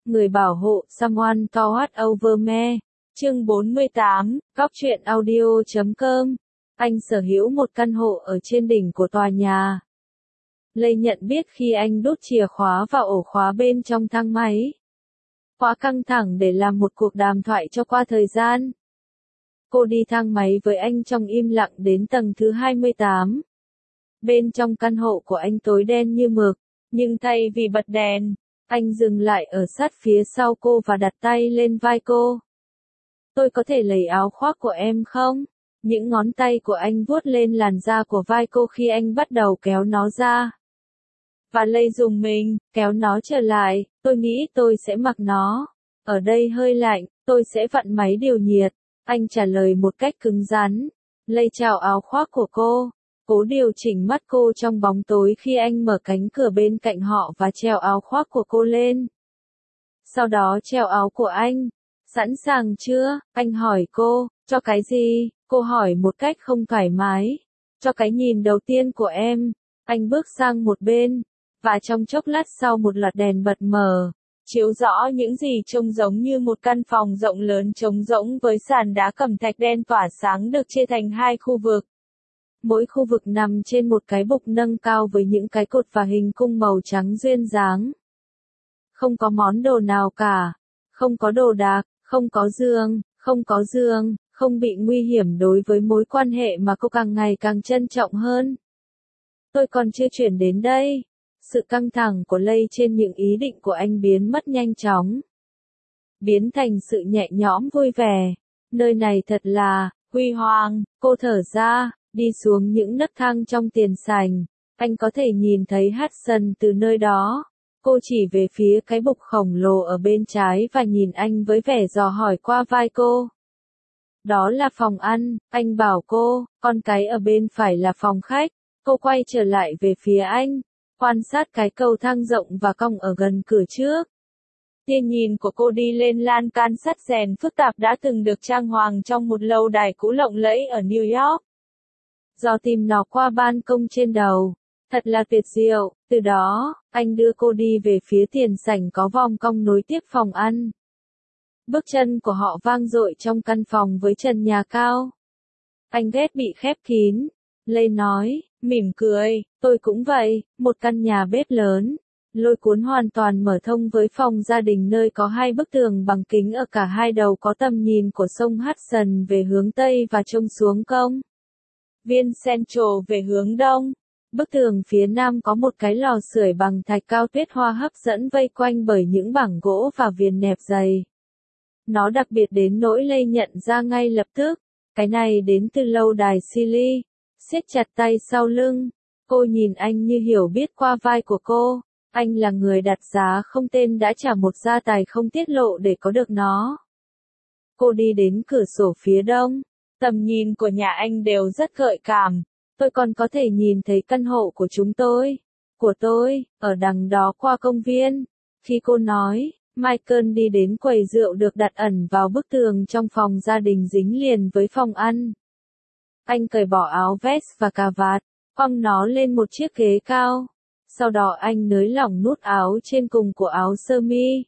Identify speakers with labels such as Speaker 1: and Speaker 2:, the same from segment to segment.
Speaker 1: người bảo hộ, someone to watch over me. Chương 48, Góc truyện audio.com. Anh sở hữu một căn hộ ở trên đỉnh của tòa nhà. Lây nhận biết khi anh đút chìa khóa vào ổ khóa bên trong thang máy. Quá căng thẳng để làm một cuộc đàm thoại cho qua thời gian. Cô đi thang máy với anh trong im lặng đến tầng thứ 28. Bên trong căn hộ của anh tối đen như mực, nhưng thay vì bật đèn, anh dừng lại ở sát phía sau cô và đặt tay lên vai cô. Tôi có thể lấy áo khoác của em không? Những ngón tay của anh vuốt lên làn da của vai cô khi anh bắt đầu kéo nó ra. Và Lây dùng mình, kéo nó trở lại, tôi nghĩ tôi sẽ mặc nó. Ở đây hơi lạnh, tôi sẽ vặn máy điều nhiệt. Anh trả lời một cách cứng rắn. Lây chào áo khoác của cô. Cố điều chỉnh mắt cô trong bóng tối khi anh mở cánh cửa bên cạnh họ và treo áo khoác của cô lên. Sau đó treo áo của anh. Sẵn sàng chưa? Anh hỏi cô. Cho cái gì? Cô hỏi một cách không thoải mái. Cho cái nhìn đầu tiên của em. Anh bước sang một bên. Và trong chốc lát sau một loạt đèn bật mờ, chiếu rõ những gì trông giống như một căn phòng rộng lớn trống rỗng với sàn đá cẩm thạch đen tỏa sáng được chia thành hai khu vực. Mỗi khu vực nằm trên một cái bục nâng cao với những cái cột và hình cung màu trắng duyên dáng. Không có món đồ nào cả. Không có đồ đạc, không có giường, không bị nguy hiểm đối với mối quan hệ mà cô càng ngày càng trân trọng hơn. Tôi còn chưa chuyển đến đây. Sự căng thẳng của Lây trên những ý định của anh biến mất nhanh chóng. Biến thành sự nhẹ nhõm vui vẻ. Nơi này thật là huy hoàng, cô thở ra, đi xuống những nấc thang trong tiền sảnh. Anh có thể nhìn thấy Hudson từ nơi đó. Cô chỉ về phía cái bục khổng lồ ở bên trái và nhìn anh với vẻ dò hỏi qua vai cô. Đó là phòng ăn, anh bảo cô, còn cái ở bên phải là phòng khách. Cô quay trở lại về phía anh. Quan sát cái cầu thang rộng và cong ở gần cửa trước. Tia nhìn của cô đi lên lan can sắt rèn phức tạp đã từng được trang hoàng trong một lâu đài cũ lộng lẫy ở New York. Do tìm nó qua ban công trên đầu. Thật là tuyệt diệu. Từ đó, anh đưa cô đi về phía tiền sảnh có vòng cong nối tiếp phòng ăn. Bước chân của họ vang dội trong căn phòng với trần nhà cao. Anh ghét bị khép kín. Lây nói, mỉm cười, tôi cũng vậy, một căn nhà bếp lớn, lôi cuốn hoàn toàn mở thông với phòng gia đình nơi có hai bức tường bằng kính ở cả hai đầu có tầm nhìn của sông Hudson về hướng Tây và trông xuống công viên Central về hướng Đông. Bức tường phía Nam có một cái lò sưởi bằng thạch cao tuyết hoa hấp dẫn vây quanh bởi những bảng gỗ và viền nẹp dày. Nó đặc biệt đến nỗi Lây nhận ra ngay lập tức, cái này đến từ lâu đài Silly. Siết chặt tay sau lưng, cô nhìn anh như hiểu biết qua vai của cô. Anh là người đặt giá không tên đã trả một gia tài không tiết lộ để có được nó. Cô đi đến cửa sổ phía đông. Tầm nhìn của nhà anh đều rất gợi cảm. Tôi còn có thể nhìn thấy căn hộ của chúng tôi. Của tôi, ở đằng đó qua công viên. Khi cô nói, Michael đi đến quầy rượu được đặt ẩn vào bức tường trong phòng gia đình dính liền với phòng ăn. Anh cởi bỏ áo vest và cà vạt, quăng nó lên một chiếc ghế cao. Sau đó anh nới lỏng nút áo trên cùng của áo sơ mi.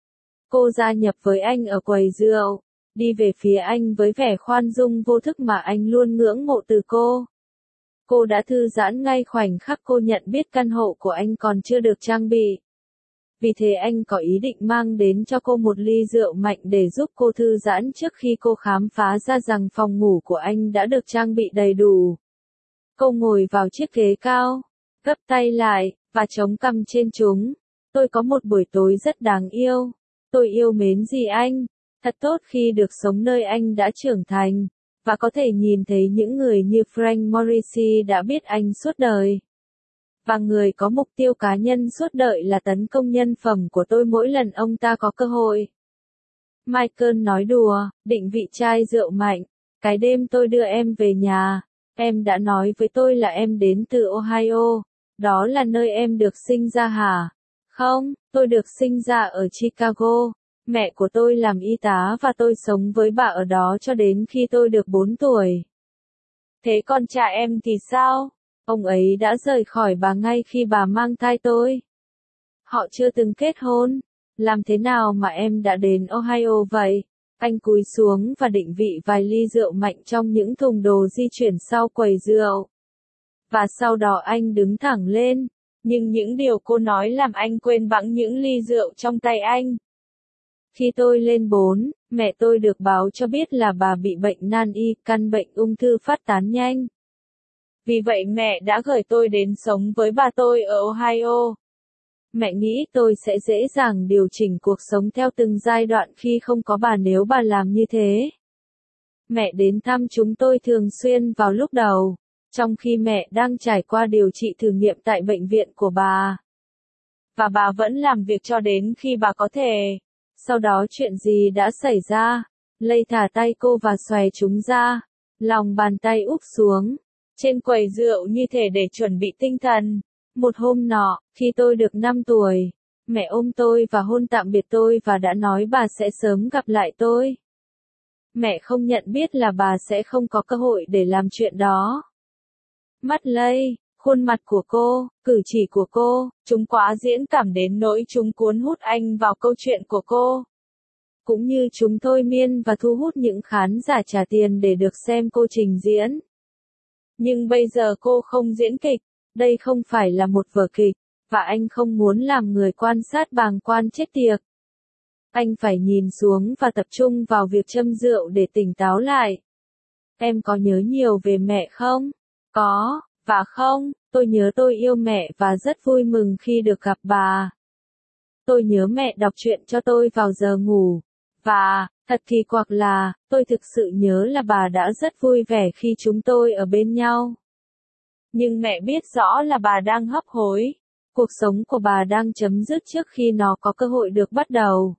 Speaker 1: Cô gia nhập với anh ở quầy rượu, đi về phía anh với vẻ khoan dung vô thức mà anh luôn ngưỡng mộ từ cô. Cô đã thư giãn ngay khoảnh khắc cô nhận biết căn hộ của anh còn chưa được trang bị. Vì thế anh có ý định mang đến cho cô một ly rượu mạnh để giúp cô thư giãn trước khi cô khám phá ra rằng phòng ngủ của anh đã được trang bị đầy đủ. Cô ngồi vào chiếc ghế cao, gấp tay lại, và chống cằm trên chúng. Tôi có một buổi tối rất đáng yêu. Tôi yêu mến gì anh. Thật tốt khi được sống nơi anh đã trưởng thành, và có thể nhìn thấy những người như Frank Morrissey đã biết anh suốt đời. Và người có mục tiêu cá nhân suốt đời là tấn công nhân phẩm của tôi mỗi lần ông ta có cơ hội. Michael nói đùa, định vị chai rượu mạnh. Cái đêm tôi đưa em về nhà, em đã nói với tôi là em đến từ Ohio. Đó là nơi em được sinh ra hả? Không, tôi được sinh ra ở Chicago. Mẹ của tôi làm y tá và tôi sống với bà ở đó cho đến khi tôi được 4 tuổi. Thế còn cha em thì sao? Ông ấy đã rời khỏi bà ngay khi bà mang thai tôi. Họ chưa từng kết hôn. Làm thế nào mà em đã đến Ohio vậy? Anh cúi xuống và định vị vài ly rượu mạnh trong những thùng đồ di chuyển sau quầy rượu. Và sau đó anh đứng thẳng lên. Nhưng những điều cô nói làm anh quên bẵng những ly rượu trong tay anh. Khi tôi lên 4, mẹ tôi được báo cho biết là bà bị bệnh nan y, căn bệnh ung thư phát tán nhanh. Vì vậy mẹ đã gửi tôi đến sống với bà tôi ở Ohio. Mẹ nghĩ tôi sẽ dễ dàng điều chỉnh cuộc sống theo từng giai đoạn khi không có bà nếu bà làm như thế. Mẹ đến thăm chúng tôi thường xuyên vào lúc đầu, trong khi mẹ đang trải qua điều trị thử nghiệm tại bệnh viện của bà. Và bà vẫn làm việc cho đến khi bà có thể. Sau đó chuyện gì đã xảy ra? Lây thả tay cô và xòe chúng ra. Lòng bàn tay úp xuống. Trên quầy rượu như thể để chuẩn bị tinh thần. Một hôm nọ, khi tôi được 5 tuổi, mẹ ôm tôi và hôn tạm biệt tôi và đã nói bà sẽ sớm gặp lại tôi. Mẹ không nhận biết là bà sẽ không có cơ hội để làm chuyện đó. Mắt Lây, khuôn mặt của cô, cử chỉ của cô, chúng quá diễn cảm đến nỗi chúng cuốn hút anh vào câu chuyện của cô. Cũng như chúng thôi miên và thu hút những khán giả trả tiền để được xem cô trình diễn. Nhưng bây giờ cô không diễn kịch, đây không phải là một vở kịch, và anh không muốn làm người quan sát bàng quan chết tiệt. Anh phải nhìn xuống và tập trung vào việc châm rượu để tỉnh táo lại. Em có nhớ nhiều về mẹ không? Có, và không, tôi nhớ tôi yêu mẹ và rất vui mừng khi được gặp bà. Tôi nhớ mẹ đọc truyện cho tôi vào giờ ngủ. Và, thật kỳ quặc là, tôi thực sự nhớ là bà đã rất vui vẻ khi chúng tôi ở bên nhau. Nhưng mẹ biết rõ là bà đang hấp hối. Cuộc sống của bà đang chấm dứt trước khi nó có cơ hội được bắt đầu.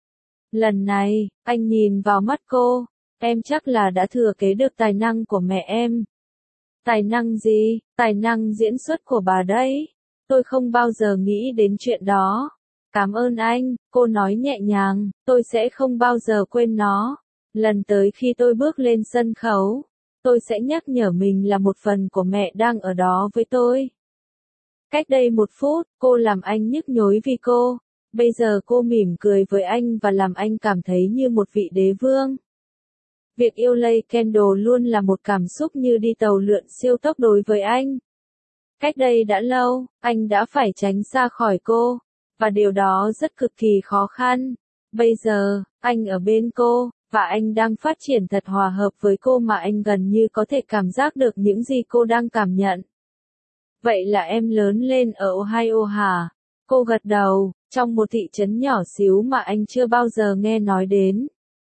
Speaker 1: Lần này, anh nhìn vào mắt cô. Em chắc là đã thừa kế được tài năng của mẹ em. Tài năng gì? Tài năng diễn xuất của bà đấy. Tôi không bao giờ nghĩ đến chuyện đó. Cảm ơn anh, cô nói nhẹ nhàng, tôi sẽ không bao giờ quên nó. Lần tới khi tôi bước lên sân khấu, tôi sẽ nhắc nhở mình là một phần của mẹ đang ở đó với tôi. Cách đây 1 phút, cô làm anh nhức nhối vì cô. Bây giờ cô mỉm cười với anh và làm anh cảm thấy như một vị đế vương. Việc yêu Lay Kendall luôn là một cảm xúc như đi tàu lượn siêu tốc đối với anh. Cách đây đã lâu, anh đã phải tránh xa khỏi cô. Và điều đó rất cực kỳ khó khăn. Bây giờ, anh ở bên cô, và anh đang phát triển thật hòa hợp với cô mà anh gần như có thể cảm giác được những gì cô đang cảm nhận. Vậy là em lớn lên ở Ohio hả? Cô gật đầu, trong một thị trấn nhỏ xíu mà anh chưa bao giờ nghe nói đến.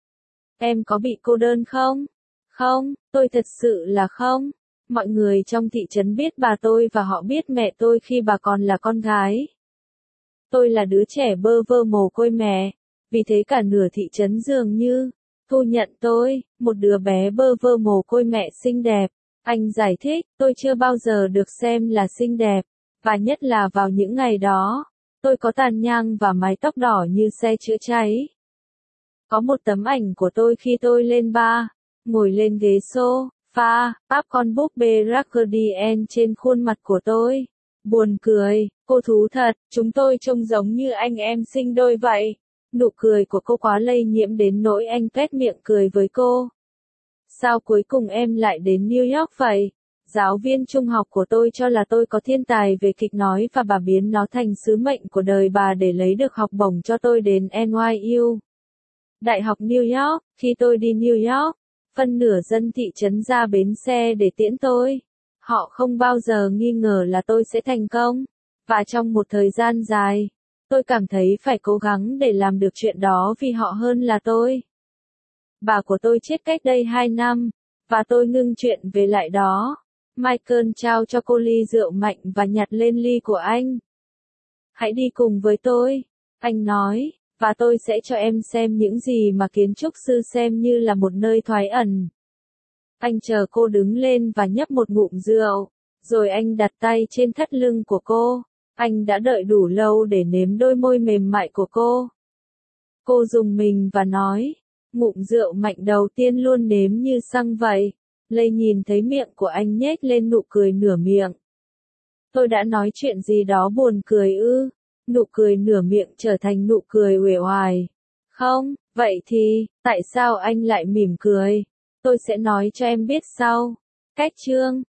Speaker 1: Em có bị cô đơn không? Không, tôi thật sự là không. Mọi người trong thị trấn biết bà tôi và họ biết mẹ tôi khi bà còn là con gái. Tôi là đứa trẻ bơ vơ mồ côi mẹ, vì thế cả nửa thị trấn dường như thu nhận tôi, một đứa bé bơ vơ mồ côi mẹ xinh đẹp. Anh giải thích, tôi chưa bao giờ được xem là xinh đẹp, và nhất là vào những ngày đó, tôi có tàn nhang và mái tóc đỏ như xe chữa cháy. Có một tấm ảnh của tôi khi tôi lên bar, ngồi lên ghế sofa, áp con búp bê Raccoon trên khuôn mặt của tôi. Buồn cười, cô thú thật, chúng tôi trông giống như anh em sinh đôi vậy. Nụ cười của cô quá lây nhiễm đến nỗi anh tuét miệng cười với cô. Sao cuối cùng em lại đến New York vậy? Giáo viên trung học của tôi cho là tôi có thiên tài về kịch nói và bà biến nó thành sứ mệnh của đời bà để lấy được học bổng cho tôi đến NYU. Đại học New York, khi tôi đi New York, phân nửa dân thị trấn ra bến xe để tiễn tôi. Họ không bao giờ nghi ngờ là tôi sẽ thành công. Và trong một thời gian dài, tôi cảm thấy phải cố gắng để làm được chuyện đó vì họ hơn là tôi. Bà của tôi chết cách đây 2 năm, và tôi ngưng chuyện về lại đó. Michael trao cho cô ly rượu mạnh và nhặt lên ly của anh. Hãy đi cùng với tôi, anh nói, và tôi sẽ cho em xem những gì mà kiến trúc sư xem như là một nơi thoái ẩn. Anh chờ cô đứng lên và nhấp một ngụm rượu, rồi anh đặt tay trên thắt lưng của cô. Anh đã đợi đủ lâu để nếm đôi môi mềm mại của cô. Cô rùng mình và nói, ngụm rượu mạnh đầu tiên luôn nếm như xăng vậy. Lây nhìn thấy miệng của anh nhếch lên nụ cười nửa miệng. Tôi đã nói chuyện gì đó buồn cười ư? Nụ cười nửa miệng trở thành nụ cười uể oải. Không, vậy thì, tại sao anh lại mỉm cười? Tôi sẽ nói cho em biết sau. Cách chương